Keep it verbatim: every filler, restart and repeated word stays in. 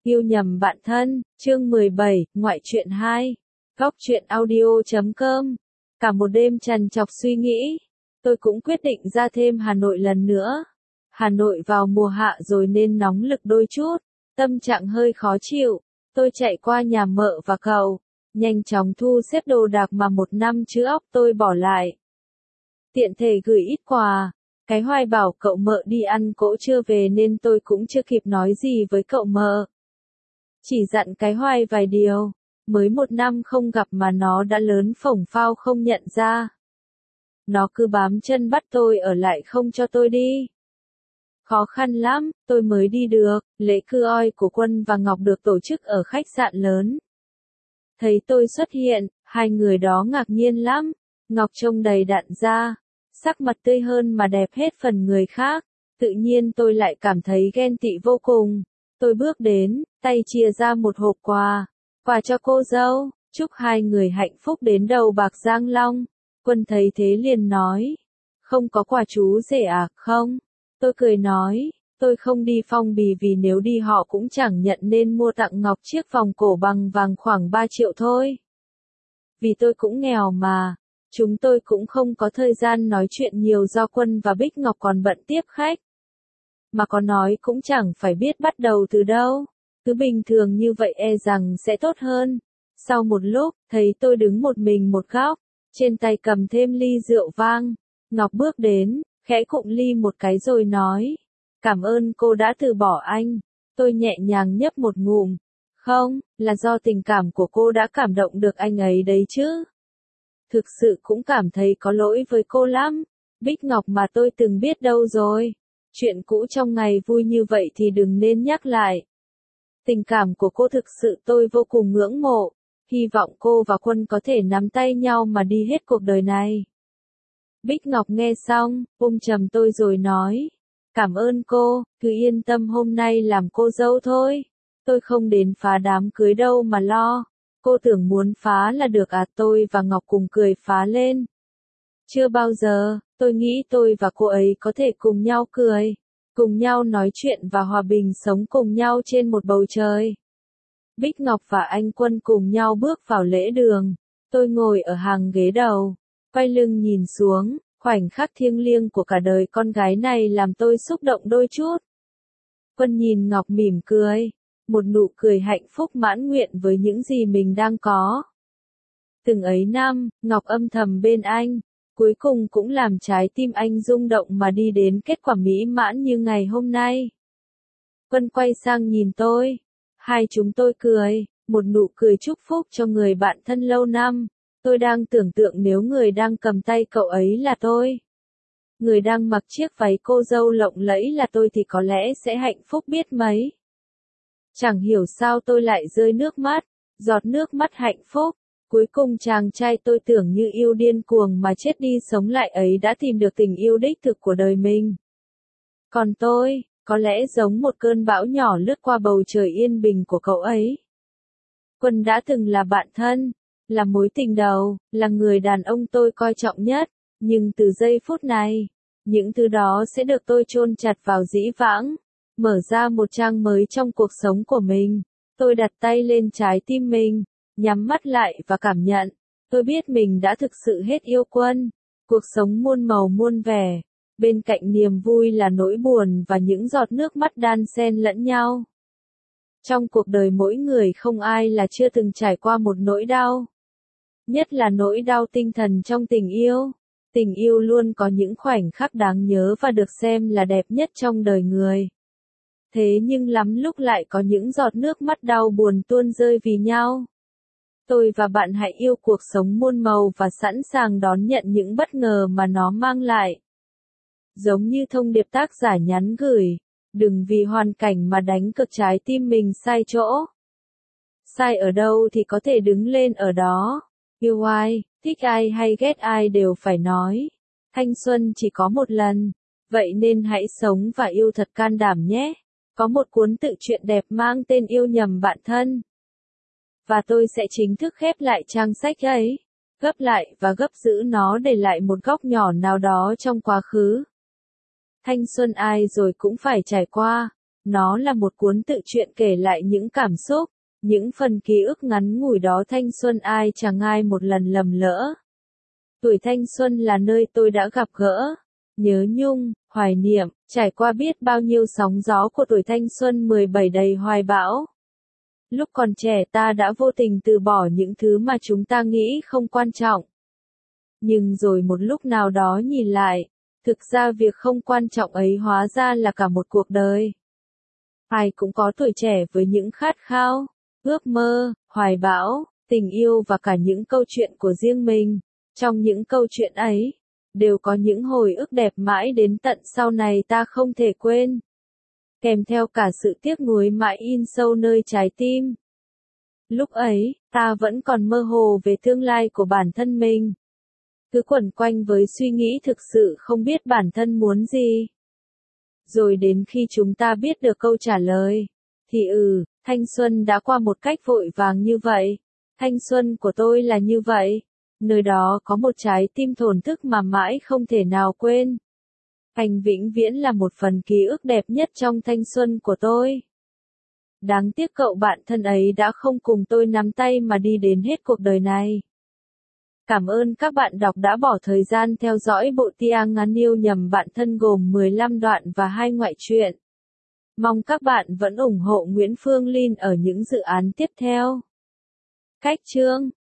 Yêu nhầm bạn thân, chương mười bảy, ngoại truyện hai. Góc truyện audio chấm com. Cả một đêm trằn trọc suy nghĩ, tôi cũng quyết định ra thêm Hà Nội lần nữa. Hà Nội vào mùa hạ rồi nên nóng lực đôi chút, tâm trạng hơi khó chịu. Tôi chạy qua nhà mợ và cậu, nhanh chóng thu xếp đồ đạc mà một năm chứ óc tôi bỏ lại. Tiện thể gửi ít quà. Cái Hoài bảo cậu mợ đi ăn cỗ chưa về nên tôi cũng chưa kịp nói gì với cậu mợ. Chỉ dặn cái Hoài vài điều, mới một năm không gặp mà nó đã lớn phổng phao không nhận ra. Nó cứ bám chân bắt tôi ở lại không cho tôi đi. Khó khăn lắm, tôi mới đi được, lễ cưa oi của Quân và Ngọc được tổ chức ở khách sạn lớn. Thấy tôi xuất hiện, hai người đó ngạc nhiên lắm, Ngọc trông đầy đặn da, sắc mặt tươi hơn mà đẹp hết phần người khác, tự nhiên tôi lại cảm thấy ghen tị vô cùng. Tôi bước đến, tay chia ra một hộp quà, quà cho cô dâu, chúc hai người hạnh phúc đến đầu bạc răng long. Quân thấy thế liền nói, không có quà chú rể à, không? Tôi cười nói, tôi không đi phong bì vì nếu đi họ cũng chẳng nhận nên mua tặng Ngọc chiếc vòng cổ bằng vàng khoảng ba triệu thôi. Vì tôi cũng nghèo mà, chúng tôi cũng không có thời gian nói chuyện nhiều do Quân và Bích Ngọc còn bận tiếp khách. Mà có nói cũng chẳng phải biết bắt đầu từ đâu, cứ bình thường như vậy e rằng sẽ tốt hơn. Sau một lúc, thấy tôi đứng một mình một góc, trên tay cầm thêm ly rượu vang, Ngọc bước đến, khẽ cụng ly một cái rồi nói, cảm ơn cô đã từ bỏ anh. Tôi nhẹ nhàng nhấp một ngụm, không, là do tình cảm của cô đã cảm động được anh ấy đấy chứ. Thực sự cũng cảm thấy có lỗi với cô lắm, Bích Ngọc mà tôi từng biết đâu rồi. Chuyện cũ trong ngày vui như vậy thì đừng nên nhắc lại. Tình cảm của cô thực sự tôi vô cùng ngưỡng mộ, hy vọng cô và Quân có thể nắm tay nhau mà đi hết cuộc đời này. Bích Ngọc nghe xong, ôm chầm tôi rồi nói, cảm ơn cô, cứ yên tâm hôm nay làm cô dâu thôi. Tôi không đến phá đám cưới đâu mà lo. Cô tưởng muốn phá là được à? Tôi và Ngọc cùng cười phá lên. Chưa bao giờ, tôi nghĩ tôi và cô ấy có thể cùng nhau cười, cùng nhau nói chuyện và hòa bình sống cùng nhau trên một bầu trời. Bích Ngọc và anh Quân cùng nhau bước vào lễ đường. Tôi ngồi ở hàng ghế đầu, quay lưng nhìn xuống, khoảnh khắc thiêng liêng của cả đời con gái này làm tôi xúc động đôi chút. Quân nhìn Ngọc mỉm cười, một nụ cười hạnh phúc mãn nguyện với những gì mình đang có. Từng ấy năm, Ngọc âm thầm bên anh, cuối cùng cũng làm trái tim anh rung động mà đi đến kết quả mỹ mãn như ngày hôm nay. Quân quay sang nhìn tôi, hai chúng tôi cười, một nụ cười chúc phúc cho người bạn thân lâu năm. Tôi đang tưởng tượng nếu người đang cầm tay cậu ấy là tôi, người đang mặc chiếc váy cô dâu lộng lẫy là tôi thì có lẽ sẽ hạnh phúc biết mấy. Chẳng hiểu sao tôi lại rơi nước mắt, giọt nước mắt hạnh phúc. Cuối cùng chàng trai tôi tưởng như yêu điên cuồng mà chết đi sống lại ấy đã tìm được tình yêu đích thực của đời mình. Còn tôi, có lẽ giống một cơn bão nhỏ lướt qua bầu trời yên bình của cậu ấy. Quân đã từng là bạn thân, là mối tình đầu, là người đàn ông tôi coi trọng nhất, nhưng từ giây phút này, những thứ đó sẽ được tôi chôn chặt vào dĩ vãng, mở ra một trang mới trong cuộc sống của mình. Tôi đặt tay lên trái tim mình, nhắm mắt lại và cảm nhận, tôi biết mình đã thực sự hết yêu Quân. Cuộc sống muôn màu muôn vẻ, bên cạnh niềm vui là nỗi buồn và những giọt nước mắt đan xen lẫn nhau. Trong cuộc đời mỗi người không ai là chưa từng trải qua một nỗi đau. Nhất là nỗi đau tinh thần trong tình yêu. Tình yêu luôn có những khoảnh khắc đáng nhớ và được xem là đẹp nhất trong đời người. Thế nhưng lắm lúc lại có những giọt nước mắt đau buồn tuôn rơi vì nhau. Tôi và bạn hãy yêu cuộc sống muôn màu và sẵn sàng đón nhận những bất ngờ mà nó mang lại. Giống như thông điệp tác giả nhắn gửi, đừng vì hoàn cảnh mà đánh cược trái tim mình sai chỗ. Sai ở đâu thì có thể đứng lên ở đó. Yêu ai, thích ai hay ghét ai đều phải nói. Thanh xuân chỉ có một lần, vậy nên hãy sống và yêu thật can đảm nhé. Có một cuốn tự truyện đẹp mang tên Yêu nhầm bạn thân. Và tôi sẽ chính thức khép lại trang sách ấy, gấp lại và gấp giữ nó để lại một góc nhỏ nào đó trong quá khứ. Thanh xuân ai rồi cũng phải trải qua, Nó là một cuốn tự truyện kể lại những cảm xúc, những phần ký ức ngắn ngủi đó thanh xuân ai chẳng ai một lần lầm lỡ. Tuổi thanh xuân là nơi tôi đã gặp gỡ, nhớ nhung, hoài niệm, trải qua biết bao nhiêu sóng gió của tuổi thanh xuân mười bảy đầy hoài bão. Lúc còn trẻ ta đã vô tình từ bỏ những thứ mà chúng ta nghĩ không quan trọng. Nhưng rồi một lúc nào đó nhìn lại, thực ra việc không quan trọng ấy hóa ra là cả một cuộc đời. Ai cũng có tuổi trẻ với những khát khao, ước mơ, hoài bão, tình yêu và cả những câu chuyện của riêng mình. Trong những câu chuyện ấy, đều có những hồi ức đẹp mãi đến tận sau này ta không thể quên. Kèm theo cả sự tiếc nuối mãi in sâu nơi trái tim. Lúc ấy, ta vẫn còn mơ hồ về tương lai của bản thân mình. Cứ quẩn quanh với suy nghĩ thực sự không biết bản thân muốn gì. Rồi đến khi chúng ta biết được câu trả lời, thì ừ, thanh xuân đã qua một cách vội vàng như vậy. Thanh xuân của tôi là như vậy. Nơi đó có một trái tim thổn thức mà mãi không thể nào quên. Anh vĩnh viễn là một phần ký ức đẹp nhất trong thanh xuân của tôi. Đáng tiếc cậu bạn thân ấy đã không cùng tôi nắm tay mà đi đến hết cuộc đời này. Cảm ơn các bạn đọc đã bỏ thời gian theo dõi bộ Tia ngắn yêu nhầm bạn thân gồm mười lăm đoạn và hai ngoại truyện. Mong các bạn vẫn ủng hộ Nguyễn Phương Linh ở những dự án tiếp theo. Cách chương